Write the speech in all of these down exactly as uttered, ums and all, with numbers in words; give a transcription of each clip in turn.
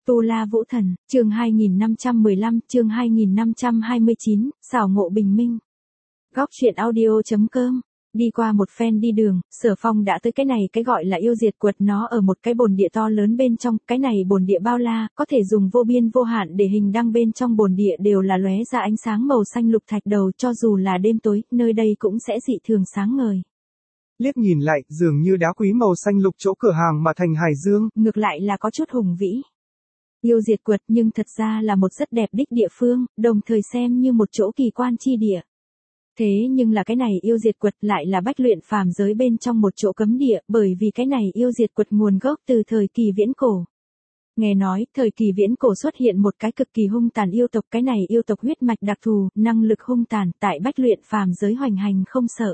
Tu La Vũ Thần, chương hai nghìn năm trăm mười lăm, chương hai nghìn năm trăm hai mươi chín, xảo ngộ bình minh. Góc truyện audio chấm com. Đi qua một phen đi đường, Sở Phong đã tới cái này cái gọi là yêu diệt quật, nó ở một cái bồn địa to lớn bên trong, cái này bồn địa bao la, có thể dùng vô biên vô hạn để hình đăng, bên trong bồn địa đều là lóe ra ánh sáng màu xanh lục thạch đầu, cho dù là đêm tối, nơi đây cũng sẽ dị thường sáng ngời. Liếc nhìn lại, dường như đá quý màu xanh lục chỗ cửa hàng mà thành hải dương, ngược lại là có chút hùng vĩ. Yêu diệt quật nhưng thật ra là một rất đẹp đích địa phương, đồng thời xem như một chỗ kỳ quan chi địa. Thế nhưng là cái này yêu diệt quật lại là bách luyện phàm giới bên trong một chỗ cấm địa, bởi vì cái này yêu diệt quật nguồn gốc từ thời kỳ viễn cổ. Nghe nói, thời kỳ viễn cổ xuất hiện một cái cực kỳ hung tàn yêu tộc, cái này yêu tộc huyết mạch đặc thù, năng lực hung tàn, tại bách luyện phàm giới hoành hành không sợ.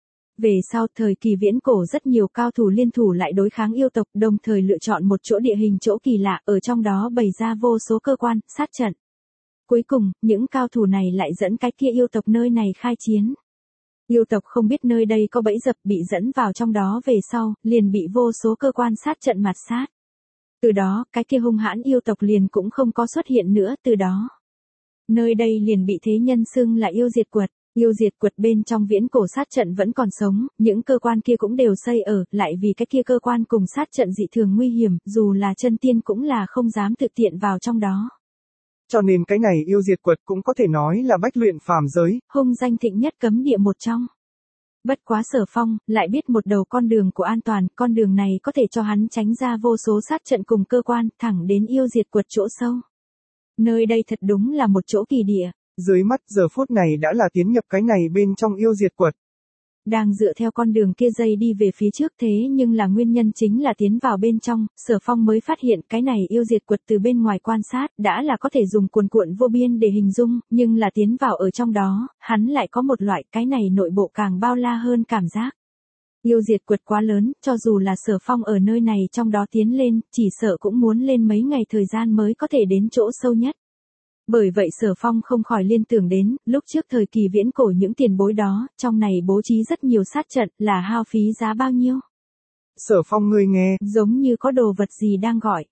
Về sau thời kỳ viễn cổ rất nhiều cao thủ liên thủ lại đối kháng yêu tộc, đồng thời lựa chọn một chỗ địa hình chỗ kỳ lạ, ở trong đó bày ra vô số cơ quan, sát trận. Cuối cùng, những cao thủ này lại dẫn cái kia yêu tộc nơi này khai chiến. Yêu tộc không biết nơi đây có bẫy dập, bị dẫn vào trong đó về sau, liền bị vô số cơ quan sát trận mạt sát. Từ đó, cái kia hung hãn yêu tộc liền cũng không có xuất hiện nữa, từ đó. Nơi đây liền bị thế nhân xưng là yêu diệt quật. Yêu diệt quật bên trong viễn cổ sát trận vẫn còn sống, những cơ quan kia cũng đều xây ở, lại vì cái kia cơ quan cùng sát trận dị thường nguy hiểm, dù là chân tiên cũng là không dám thực tiện vào trong đó. Cho nên cái này yêu diệt quật cũng có thể nói là bách luyện phàm giới, hung danh thịnh nhất cấm địa một trong. Bất quá Sở Phong, lại biết một đầu con đường của an toàn, con đường này có thể cho hắn tránh ra vô số sát trận cùng cơ quan, thẳng đến yêu diệt quật chỗ sâu. Nơi đây thật đúng là một chỗ kỳ địa. Dưới mắt giờ phút này đã là tiến nhập cái này bên trong yêu diệt quật. Đang dựa theo con đường kia dây đi về phía trước, thế nhưng là nguyên nhân chính là tiến vào bên trong, Sở Phong mới phát hiện cái này yêu diệt quật từ bên ngoài quan sát đã là có thể dùng cuồn cuộn vô biên để hình dung, nhưng là tiến vào ở trong đó, hắn lại có một loại cái này nội bộ càng bao la hơn cảm giác. Yêu diệt quật quá lớn, cho dù là Sở Phong ở nơi này trong đó tiến lên, chỉ sợ cũng muốn lên mấy ngày thời gian mới có thể đến chỗ sâu nhất. Bởi vậy Sở Phong không khỏi liên tưởng đến, lúc trước thời kỳ viễn cổ những tiền bối đó, trong này bố trí rất nhiều sát trận, là hao phí giá bao nhiêu. Sở Phong ngươi nghe, giống như có đồ vật gì đang gọi.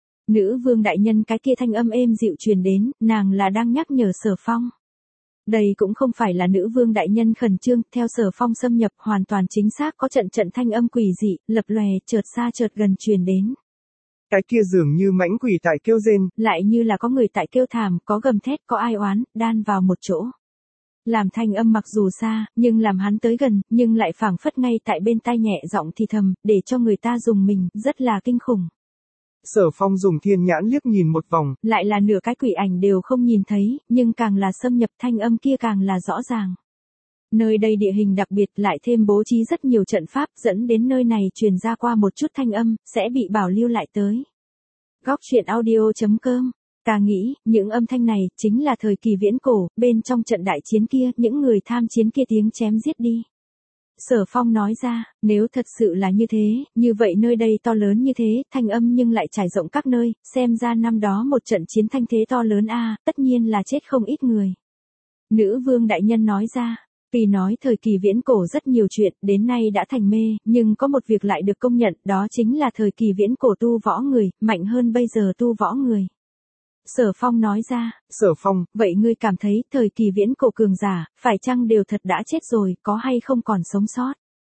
Nữ vương đại nhân cái kia thanh âm êm dịu truyền đến, nàng là đang nhắc nhở Sở Phong. Đây cũng không phải là nữ vương đại nhân khẩn trương, theo Sở Phong xâm nhập hoàn toàn chính xác có trận trận thanh âm quỷ dị, lập lòe, chợt xa chợt gần truyền đến. Cái kia dường như mãnh quỷ tại kêu rên, lại như là có người tại kêu thảm, có gầm thét, có ai oán, đan vào một chỗ. Làm thanh âm mặc dù xa, nhưng làm hắn tới gần, nhưng lại phảng phất ngay tại bên tai nhẹ giọng thì thầm, để cho người ta dùng mình, rất là kinh khủng. Sở Phong dùng thiên nhãn liếc nhìn một vòng, lại là nửa cái quỷ ảnh đều không nhìn thấy, nhưng càng là xâm nhập thanh âm kia càng là rõ ràng. Nơi đây địa hình đặc biệt, lại thêm bố trí rất nhiều trận pháp, dẫn đến nơi này truyền ra qua một chút thanh âm, sẽ bị bảo lưu lại tới. Góc truyện audio chấm com. Ta nghĩ, những âm thanh này, chính là thời kỳ viễn cổ, bên trong trận đại chiến kia, những người tham chiến kia tiếng chém giết đi. Sở Phong nói ra, nếu thật sự là như thế, như vậy nơi đây to lớn như thế, thanh âm nhưng lại trải rộng các nơi, xem ra năm đó một trận chiến thanh thế to lớn a, tất nhiên là chết không ít người. Nữ vương đại nhân nói ra. Vì nói thời kỳ viễn cổ rất nhiều chuyện, đến nay đã thành mê, nhưng có một việc lại được công nhận, đó chính là thời kỳ viễn cổ tu võ người, mạnh hơn bây giờ tu võ người. Sở Phong nói ra, Sở Phong, vậy ngươi cảm thấy thời kỳ viễn cổ cường giả, phải chăng đều thật đã chết rồi, có hay không còn sống sót?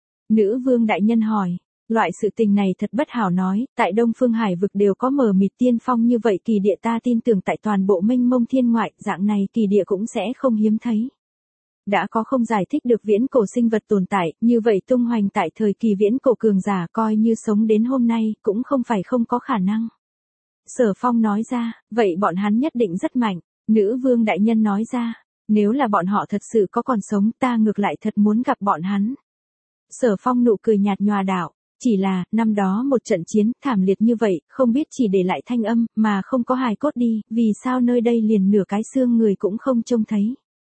Nữ vương đại nhân hỏi, loại sự tình này thật bất hảo nói, tại Đông Phương Hải vực đều có mờ mịt tiên phong như vậy kỳ địa, ta tin tưởng tại toàn bộ mênh mông thiên ngoại, dạng này kỳ địa cũng sẽ không hiếm thấy. Đã có không giải thích được viễn cổ sinh vật tồn tại, như vậy tung hoành tại thời kỳ viễn cổ cường giả coi như sống đến hôm nay, cũng không phải không có khả năng. Sở Phong nói ra, vậy bọn hắn nhất định rất mạnh. Nữ vương đại nhân nói ra, nếu là bọn họ thật sự có còn sống, ta ngược lại thật muốn gặp bọn hắn. Sở Phong nụ cười nhạt nhòa đạo, chỉ là, năm đó một trận chiến, thảm liệt như vậy, không biết chỉ để lại thanh âm, mà không có hài cốt đi, vì sao nơi đây liền nửa cái xương người cũng không trông thấy.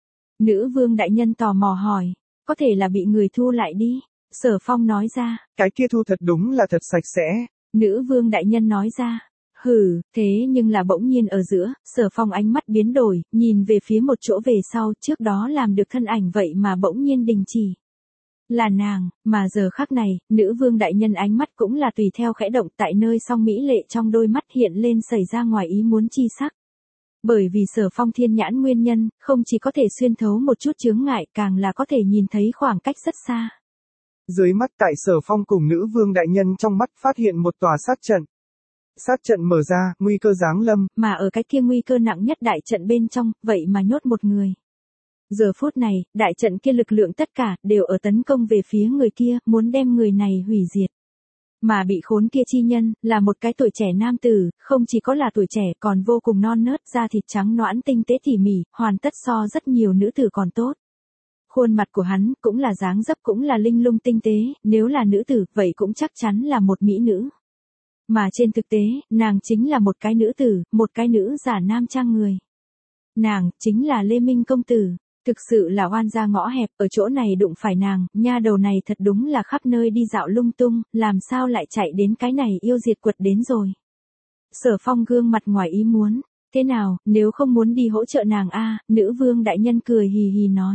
Nữ vương đại nhân tò mò hỏi, có thể là bị người thu lại đi. Sở Phong nói ra, cái kia thu thật đúng là thật sạch sẽ. Nữ vương đại nhân nói ra, hừ, thế nhưng là bỗng nhiên ở giữa, Sở Phong ánh mắt biến đổi, nhìn về phía một chỗ về sau, trước đó làm được thân ảnh vậy mà bỗng nhiên đình chỉ. Là nàng, mà giờ khắc này, nữ vương đại nhân ánh mắt cũng là tùy theo khẽ động tại nơi song mỹ lệ trong đôi mắt hiện lên xảy ra ngoài ý muốn chi sắc. Bởi vì Sở Phong thiên nhãn nguyên nhân, không chỉ có thể xuyên thấu một chút chướng ngại càng là có thể nhìn thấy khoảng cách rất xa. Dưới mắt tại Sở Phong cùng nữ vương đại nhân trong mắt phát hiện một tòa sát trận. Sát trận mở ra, nguy cơ giáng lâm. Mà ở cái kia nguy cơ nặng nhất đại trận bên trong, vậy mà nhốt một người. Giờ phút này, đại trận kia lực lượng tất cả, đều ở tấn công về phía người kia, muốn đem người này hủy diệt. Mà bị khốn kia chi nhân, là một cái tuổi trẻ nam tử, không chỉ có là tuổi trẻ còn vô cùng non nớt, da thịt trắng nõn tinh tế tỉ mỉ, hoàn tất so rất nhiều nữ tử còn tốt. Khuôn mặt của hắn, cũng là dáng dấp cũng là linh lung tinh tế, nếu là nữ tử, vậy cũng chắc chắn là một mỹ nữ. Mà trên thực tế, nàng chính là một cái nữ tử, một cái nữ giả nam trang người. Nàng, chính là Lê Minh công tử. Thực sự là oan gia ngõ hẹp, ở chỗ này đụng phải nàng, nha đầu này thật đúng là khắp nơi đi dạo lung tung, làm sao lại chạy đến cái này yêu diệt quật đến rồi. Sở Phong gương mặt ngoài ý muốn, thế nào, nếu không muốn đi hỗ trợ nàng a? Nữ vương đại nhân cười hì hì nói.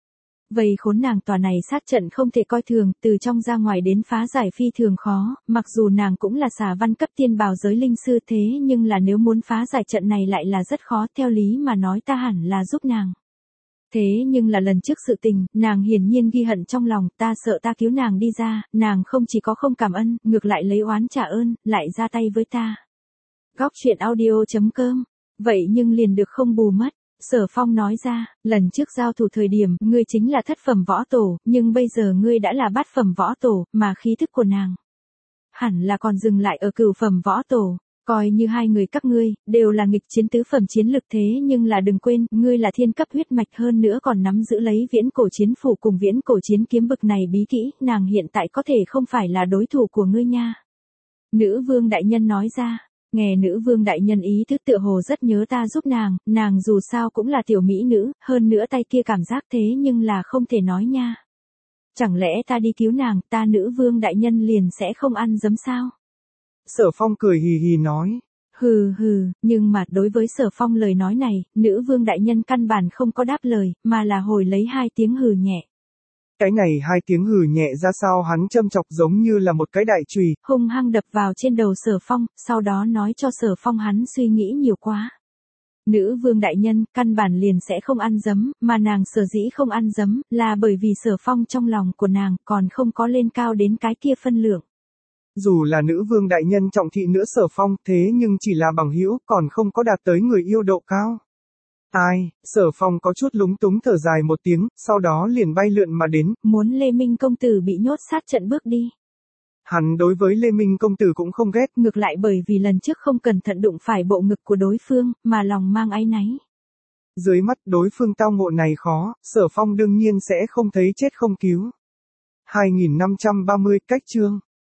Vậy khốn nàng tòa này sát trận không thể coi thường, từ trong ra ngoài đến phá giải phi thường khó, mặc dù nàng cũng là xà văn cấp tiên bào giới linh sư thế nhưng là nếu muốn phá giải trận này lại là rất khó, theo lý mà nói ta hẳn là giúp nàng. Thế nhưng là lần trước sự tình, nàng hiển nhiên ghi hận trong lòng, ta sợ ta cứu nàng đi ra, nàng không chỉ có không cảm ơn, ngược lại lấy oán trả ơn, lại ra tay với ta. Góc truyện audio chấm com. Vậy nhưng liền được không bù mất. Sở Phong nói ra, lần trước giao thủ thời điểm, ngươi chính là thất phẩm võ tổ, nhưng bây giờ ngươi đã là bát phẩm võ tổ, mà khí thức của nàng hẳn là còn dừng lại ở cửu phẩm võ tổ. Coi như hai người các ngươi, đều là nghịch chiến tứ phẩm chiến lực thế nhưng là đừng quên, ngươi là thiên cấp huyết mạch hơn nữa còn nắm giữ lấy viễn cổ chiến phủ cùng viễn cổ chiến kiếm bực này bí kỹ, nàng hiện tại có thể không phải là đối thủ của ngươi nha. Nữ vương đại nhân nói ra, nghe nữ vương đại nhân ý thức tựa hồ rất nhớ ta giúp nàng, nàng dù sao cũng là tiểu mỹ nữ, hơn nữa tay kia cảm giác thế nhưng là không thể nói nha. Chẳng lẽ ta đi cứu nàng, ta nữ vương đại nhân liền sẽ không ăn dấm sao? Sở Phong cười hì hì nói. Hừ hừ, nhưng mà đối với Sở Phong lời nói này, nữ vương đại nhân căn bản không có đáp lời, mà là hồi lấy hai tiếng hừ nhẹ. Cái này hai tiếng hừ nhẹ ra sao hắn châm chọc giống như là một cái đại chùy, hung hăng đập vào trên đầu Sở Phong, sau đó nói cho Sở Phong hắn suy nghĩ nhiều quá. Nữ vương đại nhân, căn bản liền sẽ không ăn dấm, mà nàng sở dĩ không ăn dấm, là bởi vì Sở Phong trong lòng của nàng, còn không có lên cao đến cái kia phân lượng. Dù là nữ vương đại nhân trọng thị nữa Sở Phong, thế nhưng chỉ là bằng hữu, còn không có đạt tới người yêu độ cao. Ai, Sở Phong có chút lúng túng thở dài một tiếng, sau đó liền bay lượn mà đến, muốn Lê Minh công tử bị nhốt sát trận bước đi. Hắn đối với Lê Minh công tử cũng không ghét, ngược lại bởi vì lần trước không cẩn thận đụng phải bộ ngực của đối phương, mà lòng mang áy náy. Dưới mắt đối phương tao ngộ này khó, Sở Phong đương nhiên sẽ không thấy chết không cứu. hai nghìn năm trăm ba mươi cách chương